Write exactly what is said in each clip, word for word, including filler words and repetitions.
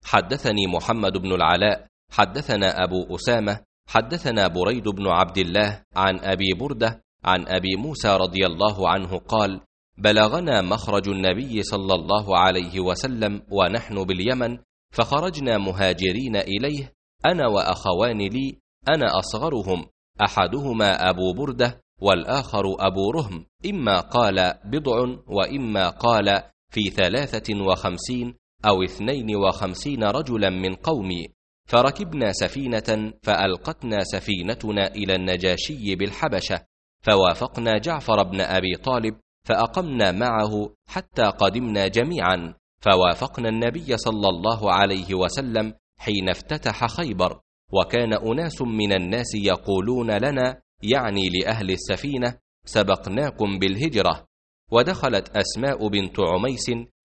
حدثني محمد بن العلاء حدثنا أبو أسامة حدثنا بريد بن عبد الله عن أبي بردة عن أبي موسى رضي الله عنه قال: بلغنا مخرج النبي صلى الله عليه وسلم ونحن باليمن، فخرجنا مهاجرين إليه أنا وأخوان لي، أنا أصغرهم، أحدهما أبو بردة والآخر أبو رهم، إما قال بضع وإما قال في ثلاثة وخمسين أو اثنين وخمسين رجلا من قومي، فركبنا سفينة فألقتنا سفينتنا إلى النجاشي بالحبشة، فوافقنا جعفر بن أبي طالب فأقمنا معه حتى قدمنا جميعا، فوافقنا النبي صلى الله عليه وسلم حين افتتح خيبر، وكان أناس من الناس يقولون لنا، يعني لأهل السفينة: سبقناكم بالهجرة. ودخلت أسماء بنت عميس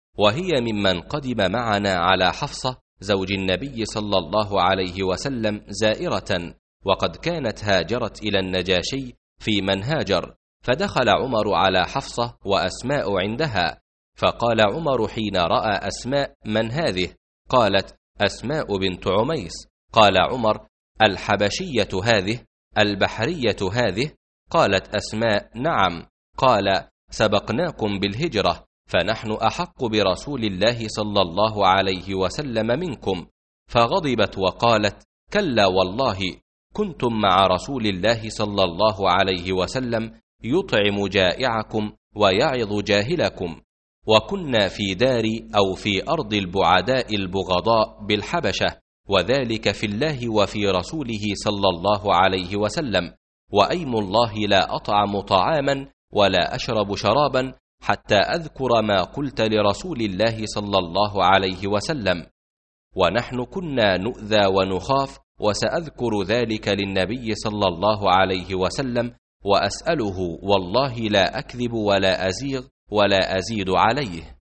وهي ممن قدم معنا على حفصة زوج النبي صلى الله عليه وسلم زائرة، وقد كانت هاجرت إلى النجاشي في من هاجر، فدخل عمر على حفصة وأسماء عندها، فقال عمر حين رأى أسماء: من هذه؟ قالت: أسماء بنت عميس. قال عمر: الحبشية هذه؟ البحرية هذه؟ قالت أسماء: نعم. قال: سبقناكم بالهجرة، فنحن أحق برسول الله صلى الله عليه وسلم منكم. فغضبت وقالت: كلا والله، كنتم مع رسول الله صلى الله عليه وسلم يطعم جائعكم ويعظ جاهلكم، وكنا في دار أو في أرض البعداء البغضاء بالحبشة، وذلك في الله وفي رسوله صلى الله عليه وسلم، وأيم الله لا أطعم طعاما ولا أشرب شرابا حتى أذكر ما قلت لرسول الله صلى الله عليه وسلم، ونحن كنا نؤذى ونخاف، وسأذكر ذلك للنبي صلى الله عليه وسلم وأسأله، والله لا أكذب ولا أزيغ ولا أزيد عليه.